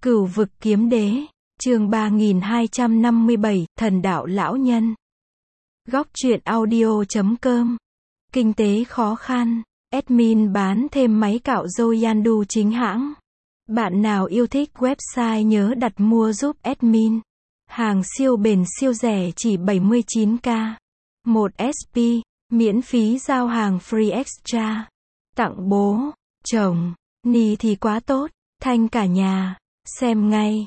Cửu vực kiếm đế, chương 3257, thần đạo lão nhân. Góc truyện audio.com. Kinh tế khó khăn, admin bán thêm máy cạo râu Yandu chính hãng. Bạn nào yêu thích website nhớ đặt mua giúp admin. Hàng siêu bền siêu rẻ chỉ 79k. 1 SP, miễn phí giao hàng free extra. Tặng bố, chồng, ni thì quá tốt, thanh cả nhà. Xem ngay,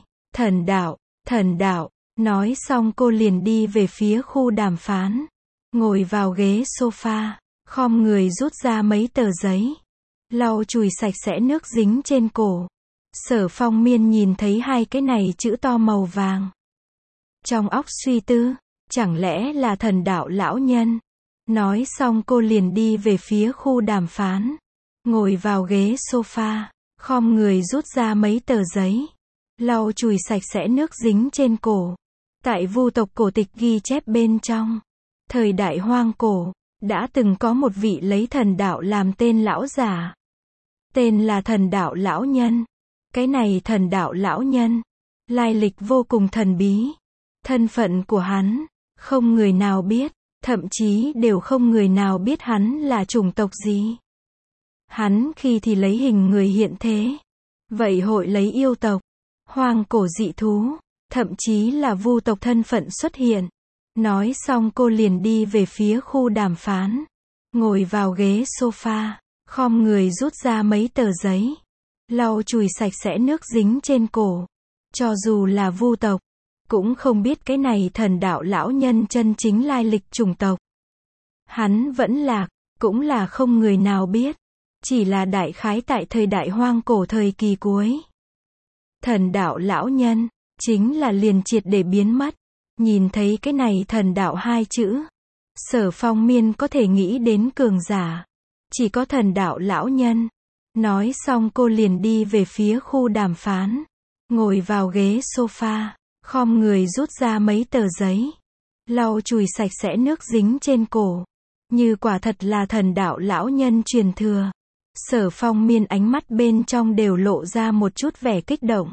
thần đạo, nói xong cô liền đi về phía khu đàm phán. Ngồi vào ghế sofa, khom người rút ra mấy tờ giấy. Lau chùi sạch sẽ nước dính trên cổ. Sở Phong Miên nhìn thấy hai cái này chữ to màu vàng. Trong óc suy tư, chẳng lẽ là thần đạo lão nhân? Nói xong cô liền đi về phía khu đàm phán. Ngồi vào ghế sofa, khom người rút ra mấy tờ giấy. Lau chùi sạch sẽ nước dính trên cổ. Tại vu tộc cổ tịch ghi chép bên trong. Thời đại hoang cổ, đã từng có một vị lấy thần đạo làm tên lão giả. Tên là thần đạo lão nhân. Cái này thần đạo lão nhân, lai lịch vô cùng thần bí. Thân phận của hắn, không người nào biết, thậm chí đều không người nào biết hắn là chủng tộc gì. Hắn khi thì lấy hình người hiện thế. Vậy hội lấy yêu tộc, hoang cổ dị thú, thậm chí là vu tộc thân phận xuất hiện. Nói xong cô liền đi về phía khu đàm phán. Ngồi vào ghế sofa, khom người rút ra mấy tờ giấy. Lau chùi sạch sẽ nước dính trên cổ. Cho dù là vu tộc, cũng không biết cái này thần đạo lão nhân chân chính lai lịch chủng tộc. Hắn vẫn lạc, cũng là không người nào biết. Chỉ là đại khái tại thời đại hoang cổ thời kỳ cuối. Thần đạo lão nhân, chính là liền triệt để biến mất. Nhìn thấy cái này thần đạo hai chữ. Sở Phong Miên có thể nghĩ đến cường giả. Chỉ có thần đạo lão nhân. Nói xong cô liền đi về phía khu đàm phán. Ngồi vào ghế sofa, khom người rút ra mấy tờ giấy. Lau chùi sạch sẽ nước dính trên cổ. Như quả thật là thần đạo lão nhân truyền thừa. Sở Phong Miên ánh mắt bên trong đều lộ ra một chút vẻ kích động.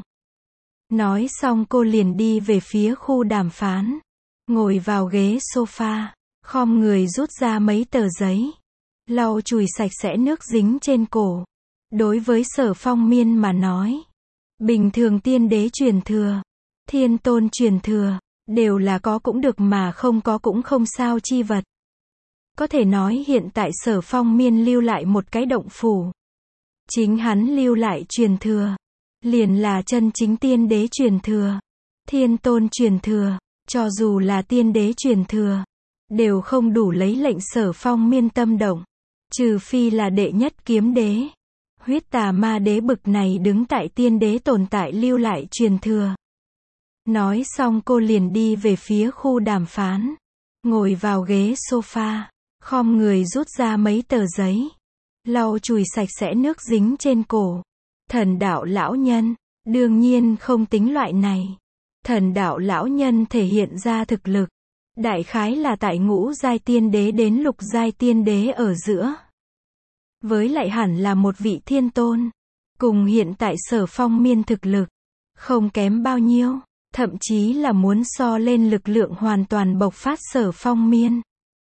Nói xong cô liền đi về phía khu đàm phán. Ngồi vào ghế sofa, khom người rút ra mấy tờ giấy. Lau chùi sạch sẽ nước dính trên cổ. Đối với Sở Phong Miên mà nói, bình thường tiên đế truyền thừa, thiên tôn truyền thừa, đều là có cũng được mà không có cũng không sao chi vật. Có thể nói hiện tại Sở Phong Miên lưu lại một cái động phủ. Chính hắn lưu lại truyền thừa. Liền là chân chính tiên đế truyền thừa. Thiên tôn truyền thừa. Cho dù là tiên đế truyền thừa. Đều không đủ lấy lệnh Sở Phong Miên tâm động. Trừ phi là đệ nhất kiếm đế. Huyết tà ma đế bực này đứng tại tiên đế tồn tại lưu lại truyền thừa. Nói xong cô liền đi về phía khu đàm phán. Ngồi vào ghế sofa. Khom người rút ra mấy tờ giấy. Lau chùi sạch sẽ nước dính trên cổ. Thần đạo lão nhân, đương nhiên không tính loại này. Thần đạo lão nhân thể hiện ra thực lực. Đại khái là tại ngũ giai tiên đế đến lục giai tiên đế ở giữa. Với lại hẳn là một vị thiên tôn. Cùng hiện tại Sở Phong Miên thực lực. Không kém bao nhiêu. Thậm chí là muốn so lên lực lượng hoàn toàn bộc phát Sở Phong Miên.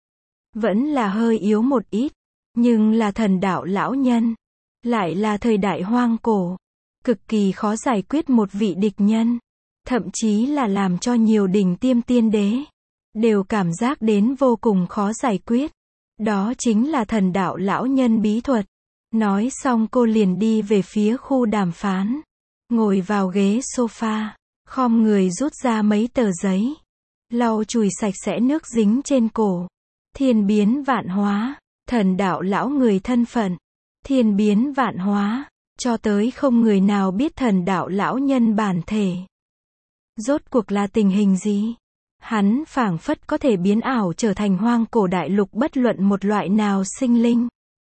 Vẫn là hơi yếu một ít. Nhưng là thần đạo lão nhân. Lại là thời đại hoang cổ. Cực kỳ khó giải quyết một vị địch nhân. Thậm chí là làm cho nhiều đỉnh tiêm tiên đế. Đều cảm giác đến vô cùng khó giải quyết. Đó chính là thần đạo lão nhân bí thuật. Nói xong cô liền đi về phía khu đàm phán. Ngồi vào ghế sofa. Khom người rút ra mấy tờ giấy. Lau chùi sạch sẽ nước dính trên cổ. Thiên biến vạn hóa. Thần đạo lão người thân phận. Thiên biến vạn hóa. Cho tới không người nào biết thần đạo lão nhân bản thể. Rốt cuộc là tình hình gì? Hắn phảng phất có thể biến ảo trở thành hoang cổ đại lục bất luận một loại nào sinh linh.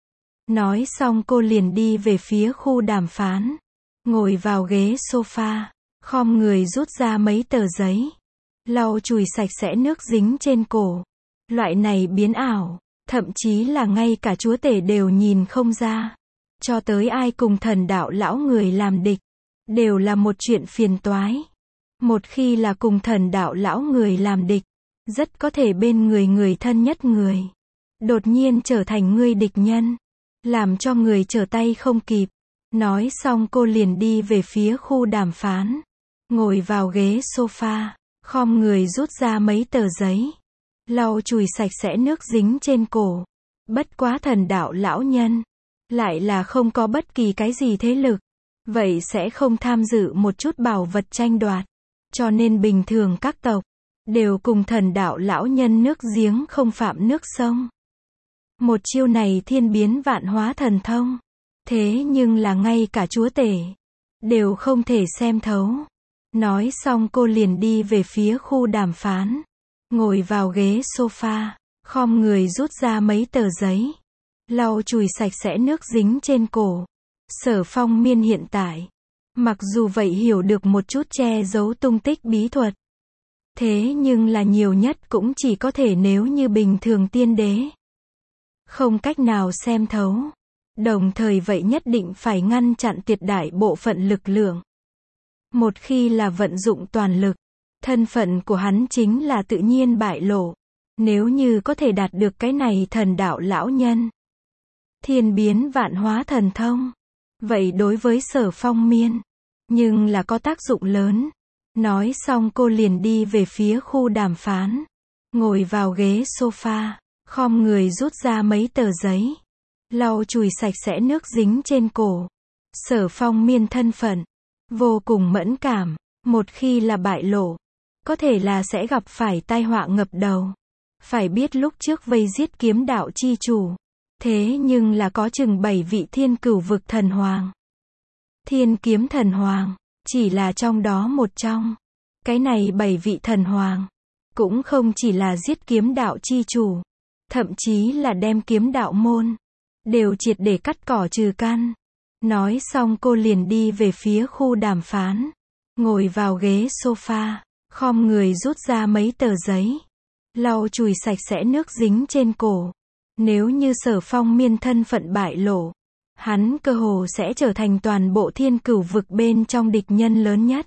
Nói xong cô liền đi về phía khu đàm phán. Ngồi vào ghế sofa. Khom người rút ra mấy tờ giấy. Lau chùi sạch sẽ nước dính trên cổ. Loại này biến ảo. Thậm chí là ngay cả chúa tể đều nhìn không ra. Cho tới ai cùng thần đạo lão người làm địch. đều là một chuyện phiền toái. Một khi là cùng thần đạo lão người làm địch, rất có thể bên người người thân nhất người đột nhiên trở thành ngươi địch nhân, làm cho người trở tay không kịp. Nói xong cô liền đi về phía khu đàm phán, ngồi vào ghế sofa, khom người rút ra mấy tờ giấy, lau chùi sạch sẽ nước dính trên cổ. Bất quá thần đạo lão nhân lại là không có bất kỳ cái gì thế lực, vậy sẽ không tham dự một chút bảo vật tranh đoạt, cho nên bình thường các tộc đều cùng thần đạo lão nhân nước giếng không phạm nước sông. Một chiêu này thiên biến vạn hóa thần thông, thế nhưng là ngay cả chúa tể đều không thể xem thấu. Nói xong cô liền đi về phía khu đàm phán, ngồi vào ghế sofa, khom người rút ra mấy tờ giấy, lau chùi sạch sẽ nước dính trên cổ. Sở Phong Miên hiện tại, mặc dù vậy hiểu được một chút che giấu tung tích bí thuật, thế nhưng là nhiều nhất cũng chỉ có thể nếu như bình thường tiên đế không cách nào xem thấu. Đồng thời vậy nhất định phải ngăn chặn tuyệt đại bộ phận lực lượng. Một khi là vận dụng toàn lực, thân phận của hắn chính là tự nhiên bại lộ. Nếu như có thể đạt được cái này thần đạo lão nhân thiên biến vạn hóa thần thông, vậy đối với Sở Phong Miên nhưng là có tác dụng lớn. Nói xong cô liền đi về phía khu đàm phán, ngồi vào ghế sofa, khom người rút ra mấy tờ giấy, lau chùi sạch sẽ nước dính trên cổ. Sở Phong Miên thân phận vô cùng mẫn cảm, một khi là bại lộ, có thể là sẽ gặp phải tai họa ngập đầu. Phải biết lúc trước vây giết kiếm đạo chi chủ, thế nhưng là có chừng 7 vị thiên cửu vực thần hoàng. Thiên kiếm thần hoàng chỉ là trong đó một trong. Cái này 7 vị thần hoàng cũng không chỉ là giết kiếm đạo chi chủ, thậm chí là đem kiếm đạo môn đều triệt để cắt cỏ trừ căn. Nói xong cô liền đi về phía khu đàm phán, ngồi vào ghế sofa, khom người rút ra mấy tờ giấy, lau chùi sạch sẽ nước dính trên cổ. Nếu như Sở Phong Miên thân phận bại lộ, hắn cơ hồ sẽ trở thành toàn bộ thiên cửu vực bên trong địch nhân lớn nhất.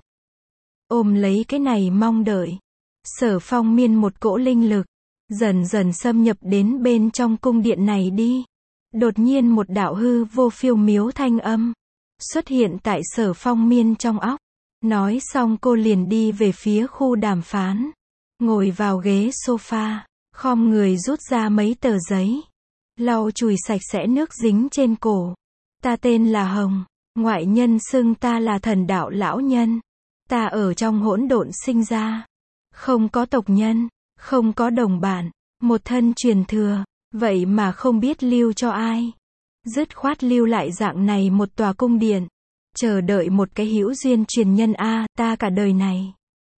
Ôm lấy cái này mong đợi, Sở Phong Miên một cỗ linh lực dần dần xâm nhập đến bên trong cung điện này đi. Đột nhiên một đạo hư vô phiêu miếu thanh âm xuất hiện tại Sở Phong Miên trong óc. Nói xong cô liền đi về phía khu đàm phán, ngồi vào ghế sofa, khom người rút ra mấy tờ giấy, lau chùi sạch sẽ nước dính trên cổ. Ta tên là Hồng, ngoại nhân xưng ta là thần đạo lão nhân. Ta ở trong hỗn độn sinh ra, không có tộc nhân, không có đồng bạn, một thân truyền thừa, vậy mà không biết lưu cho ai. Dứt khoát lưu lại dạng này một tòa cung điện, chờ đợi một cái hữu duyên truyền nhân a. Ta cả đời này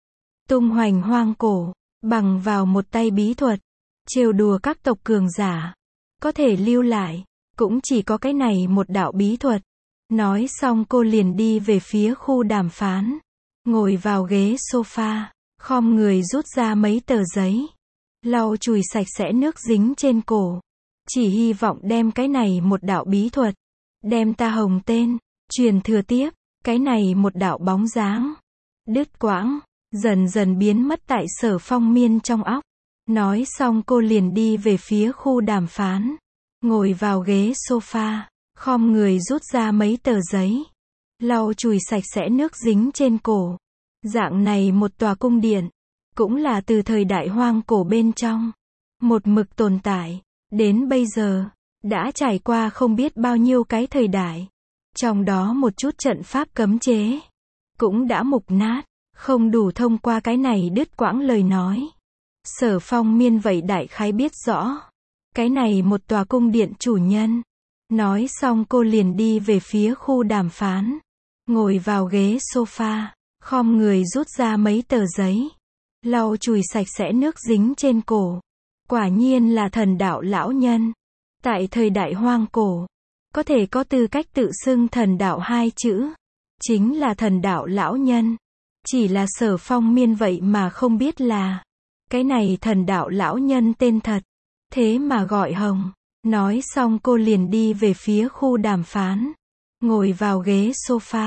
tung hoành hoang cổ, bằng vào một tay bí thuật, trêu đùa các tộc cường giả, có thể lưu lại, cũng chỉ có cái này một đạo bí thuật. Nói xong cô liền đi về phía khu đàm phán, ngồi vào ghế sofa, khom người rút ra mấy tờ giấy, lau chùi sạch sẽ nước dính trên cổ. Chỉ hy vọng đem cái này một đạo bí thuật, đem ta Hồng tên truyền thừa tiếp. Cái này một đạo bóng dáng đứt quãng, dần dần biến mất tại Sở Phong Miên trong óc. Nói xong cô liền đi về phía khu đàm phán, ngồi vào ghế sofa, khom người rút ra mấy tờ giấy, lau chùi sạch sẽ nước dính trên cổ. Dạng này một tòa cung điện, cũng là từ thời đại hoang cổ bên trong, một mực tồn tại, đến bây giờ, đã trải qua không biết bao nhiêu cái thời đại. Trong đó một chút trận pháp cấm chế, cũng đã mục nát, không đủ thông qua cái này đứt quãng lời nói. Sở Phong Miên vậy đại khái biết rõ, cái này một tòa cung điện chủ nhân. Nói xong cô liền đi về phía khu đàm phán, ngồi vào ghế sofa, khom người rút ra mấy tờ giấy, lau chùi sạch sẽ nước dính trên cổ. Quả nhiên là thần đạo lão nhân. Tại thời đại hoang cổ, có thể có tư cách tự xưng thần đạo hai chữ, chính là thần đạo lão nhân. Chỉ là Sở Phong Miên vậy mà không biết là cái này thần đạo lão nhân tên thật, thế mà gọi Hồng. Nói xong cô liền đi về phía khu đàm phán, ngồi vào ghế sofa,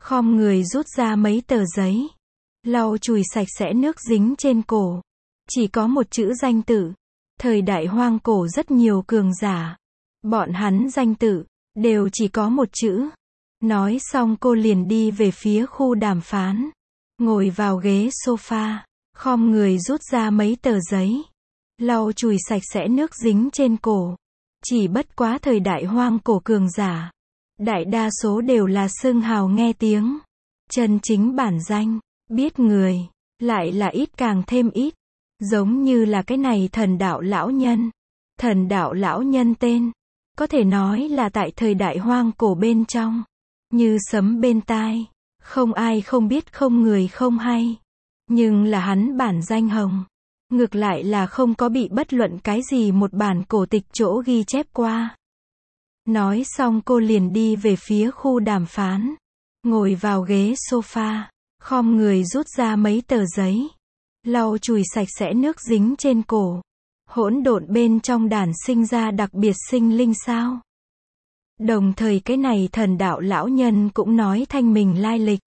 khom người rút ra mấy tờ giấy, lau chùi sạch sẽ nước dính trên cổ. Chỉ có một chữ danh tự. Thời đại hoang cổ rất nhiều cường giả. Bọn hắn danh tự, đều chỉ có một chữ. Nói xong cô liền đi về phía khu đàm phán. Ngồi vào ghế sofa, khom người rút ra mấy tờ giấy, lau chùi sạch sẽ nước dính trên cổ. Chỉ bất quá thời đại hoang cổ cường giả, đại đa số đều là xưng hào nghe tiếng. Chân chính bản danh, biết người, lại là ít càng thêm ít. Giống như là cái này thần đạo lão nhân. Thần đạo lão nhân tên, có thể nói là tại thời đại hoang cổ bên trong, như sấm bên tai. Không ai không biết, không người không hay. Nhưng là hắn bản danh Hồng, ngược lại là không có bị bất luận cái gì một bản cổ tịch chỗ ghi chép qua. Nói xong cô liền đi về phía khu đàm phán. Ngồi vào ghế sofa, khom người rút ra mấy tờ giấy, lau chùi sạch sẽ nước dính trên cổ. Hỗn độn bên trong đàn sinh ra đặc biệt sinh linh sao? Đồng thời cái này thần đạo lão nhân cũng nói thanh mình lai lịch.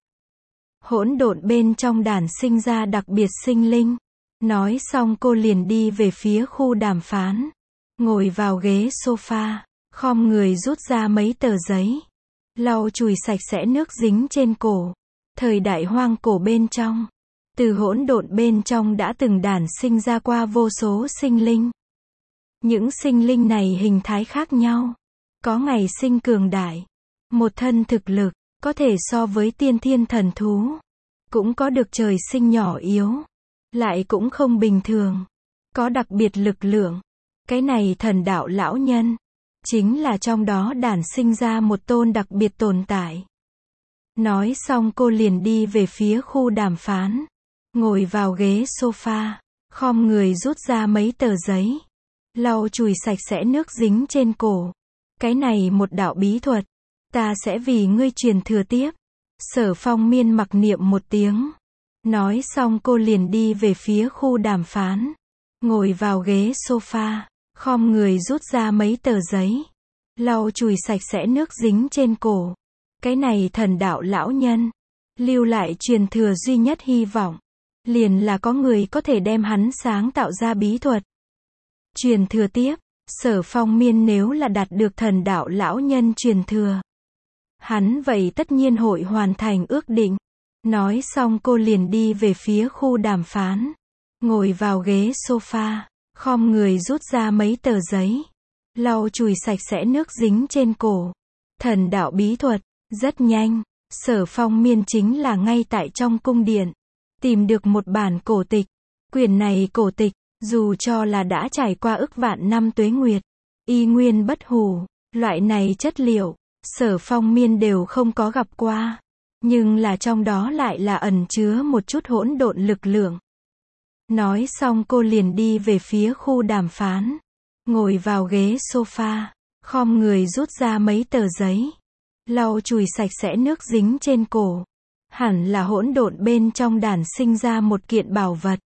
Hỗn độn bên trong đàn sinh ra đặc biệt sinh linh. Nói xong cô liền đi về phía khu đàm phán. Ngồi vào ghế sofa, khom người rút ra mấy tờ giấy, lau chùi sạch sẽ nước dính trên cổ. Thời đại hoang cổ bên trong, từ hỗn độn bên trong đã từng đàn sinh ra qua vô số sinh linh. Những sinh linh này hình thái khác nhau. Có ngày sinh cường đại, một thân thực lực, có thể so với tiên thiên thần thú. Cũng có được trời sinh nhỏ yếu, lại cũng không bình thường, có đặc biệt lực lượng. Cái này thần đạo lão nhân, chính là trong đó đản sinh ra một tôn đặc biệt tồn tại. Nói xong cô liền đi về phía khu đàm phán. Ngồi vào ghế sofa, khom người rút ra mấy tờ giấy, lau chùi sạch sẽ nước dính trên cổ. Cái này một đạo bí thuật, ta sẽ vì ngươi truyền thừa tiếp. Sở Phong Miên mặc niệm một tiếng. Nói xong cô liền đi về phía khu đàm phán. Ngồi vào ghế sofa, khom người rút ra mấy tờ giấy, lau chùi sạch sẽ nước dính trên cổ. Cái này thần đạo lão nhân, lưu lại truyền thừa duy nhất hy vọng, liền là có người có thể đem hắn sáng tạo ra bí thuật. Truyền thừa tiếp. Sở Phong Miên nếu là đạt được thần đạo lão nhân truyền thừa, hắn vậy tất nhiên hội hoàn thành ước định. Nói xong cô liền đi về phía khu đàm phán. Ngồi vào ghế sofa, khom người rút ra mấy tờ giấy, lau chùi sạch sẽ nước dính trên cổ. Thần đạo bí thuật, rất nhanh, Sở Phong Miên chính là ngay tại trong cung điện, tìm được một bản cổ tịch. Quyển này cổ tịch, dù cho là đã trải qua ức vạn năm tuế nguyệt, y nguyên bất hủ, loại này chất liệu, Sở Phong Miên đều không có gặp qua. Nhưng là trong đó lại là ẩn chứa một chút hỗn độn lực lượng. Nói xong cô liền đi về phía khu đàm phán. Ngồi vào ghế sofa, khom người rút ra mấy tờ giấy, lau chùi sạch sẽ nước dính trên cổ. Hẳn là hỗn độn bên trong đàn sinh ra một kiện bảo vật.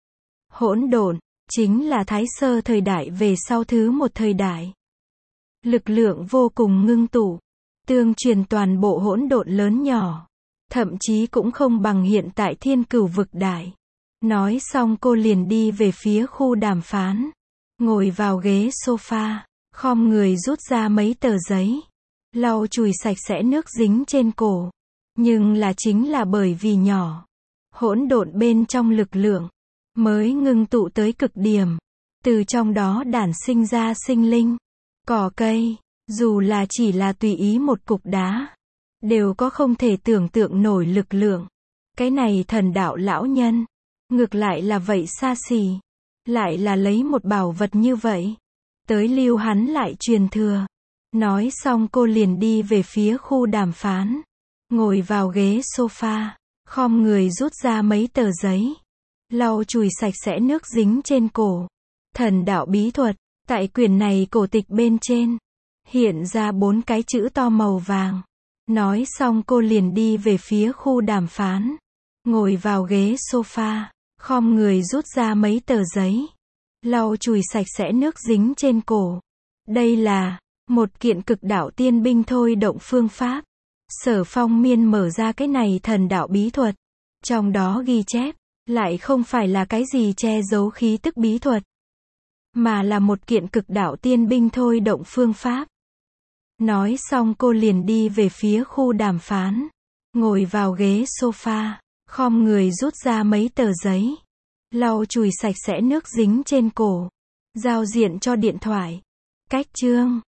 Hỗn độn, chính là Thái Sơ thời đại về sau thứ một thời đại. Lực lượng vô cùng ngưng tụ, tương truyền toàn bộ hỗn độn lớn nhỏ. Thậm chí cũng không bằng hiện tại Thiên Cửu vực đại. Nói xong cô liền đi về phía khu đàm phán. Ngồi vào ghế sofa, khom người rút ra mấy tờ giấy, lau chùi sạch sẽ nước dính trên cổ. Nhưng là chính là bởi vì nhỏ, hỗn độn bên trong lực lượng mới ngưng tụ tới cực điểm. Từ trong đó đản sinh ra sinh linh, cỏ cây, dù là chỉ là tùy ý một cục đá, đều có không thể tưởng tượng nổi lực lượng. Cái này thần đạo lão nhân, ngược lại là vậy xa xỉ, lại là lấy một bảo vật như vậy, tới lưu hắn lại truyền thừa. Nói xong cô liền đi về phía khu đàm phán. Ngồi vào ghế sofa, khom người rút ra mấy tờ giấy, lau chùi sạch sẽ nước dính trên cổ. Thần đạo bí thuật, tại quyển này cổ tịch bên trên, hiện ra 4 cái chữ to màu vàng. Nói xong cô liền đi về phía khu đàm phán. Ngồi vào ghế sofa, khom người rút ra mấy tờ giấy, lau chùi sạch sẽ nước dính trên cổ. Đây là một kiện cực đạo tiên binh thôi động phương pháp. Sở Phong Miên mở ra cái này thần đạo bí thuật. Trong đó ghi chép, lại không phải là cái gì che giấu khí tức bí thuật, mà là một kiện cực đạo tiên binh thôi động phương pháp. Nói xong cô liền đi về phía khu đàm phán. Ngồi vào ghế sofa, khom người rút ra mấy tờ giấy. Lau chùi sạch sẽ nước dính trên cổ. Giao diện cho điện thoại. Cách chương.